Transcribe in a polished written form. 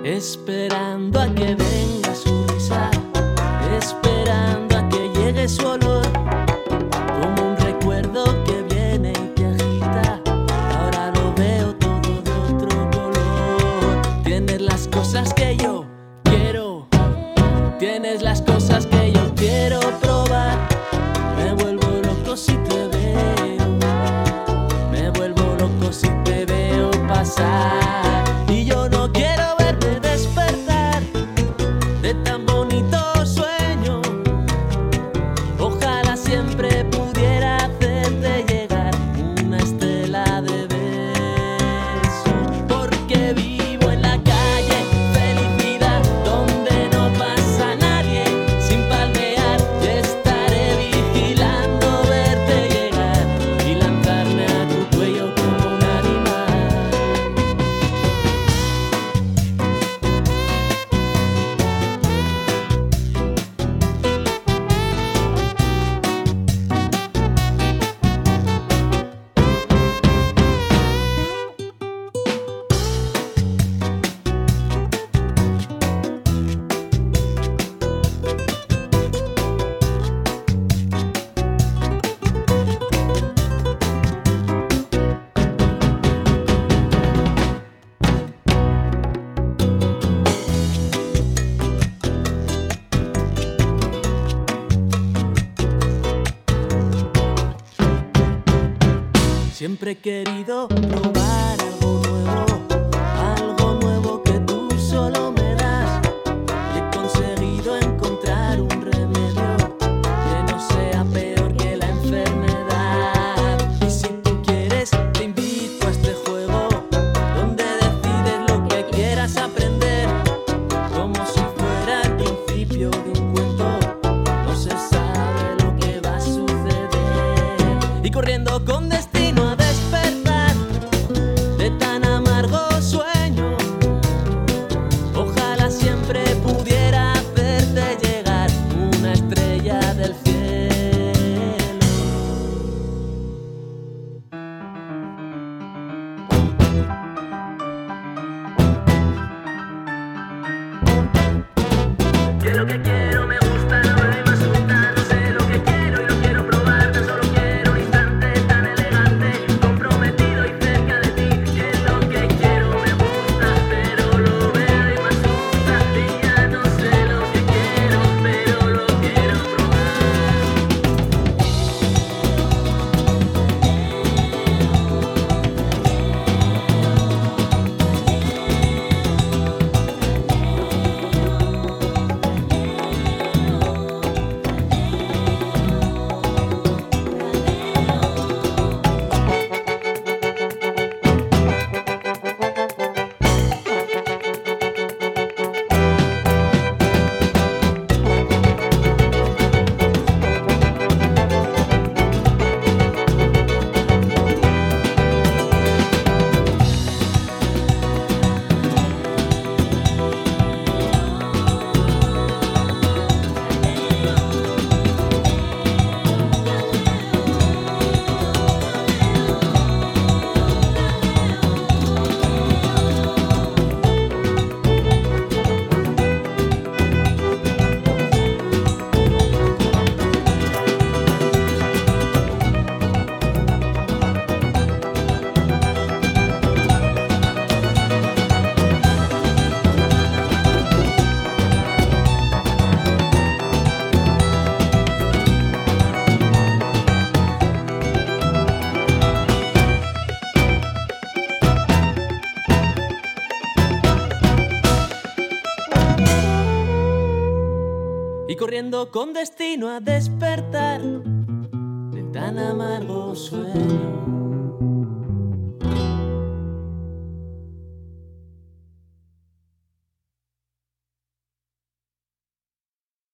esperando a que venga su risa, esperando a que llegue su olor, como un recuerdo que viene y te agita. Ahora lo veo todo de otro color. Tienes las cosas que yo quiero, tienes las cosas que yo quiero probar. Me vuelvo loco si te veo, me vuelvo loco si te veo pasar. Y yo no quiero verte despertar de tan bonito sueño. Ojalá siempre pudiera hacerte llegar una estela de besos, porque vivo en la calle felicidad, donde no pasa nadie sin palmear. Y estaré vigilando verte llegar y lanzarme a tu cuello como un animal. Siempre he querido probar algo nuevo que tú solo me das. Y he conseguido encontrar un remedio que no sea peor que la enfermedad. Y si tú quieres, te invito a este juego, donde decides lo que quieras aprender, como si fuera el principio de un cuento. No se sabe lo que va a suceder. Y corriendo con destino a despertar de tan amargo sueño, ojalá siempre pudiera hacerte llegar una estrella del cielo. ¿Qué es lo que quiero? Me gusta, no me asusta, no sé lo que quiero y lo quiero probar. Tan solo quiero un instante tan elegante, comprometido y cerca de ti. ¿Qué es lo que quiero? Me gusta, pero lo veo y me asusta. Y ya no sé lo que quiero, pero lo quiero probar. Y corriendo con destino a despertar de tan amargo sueño.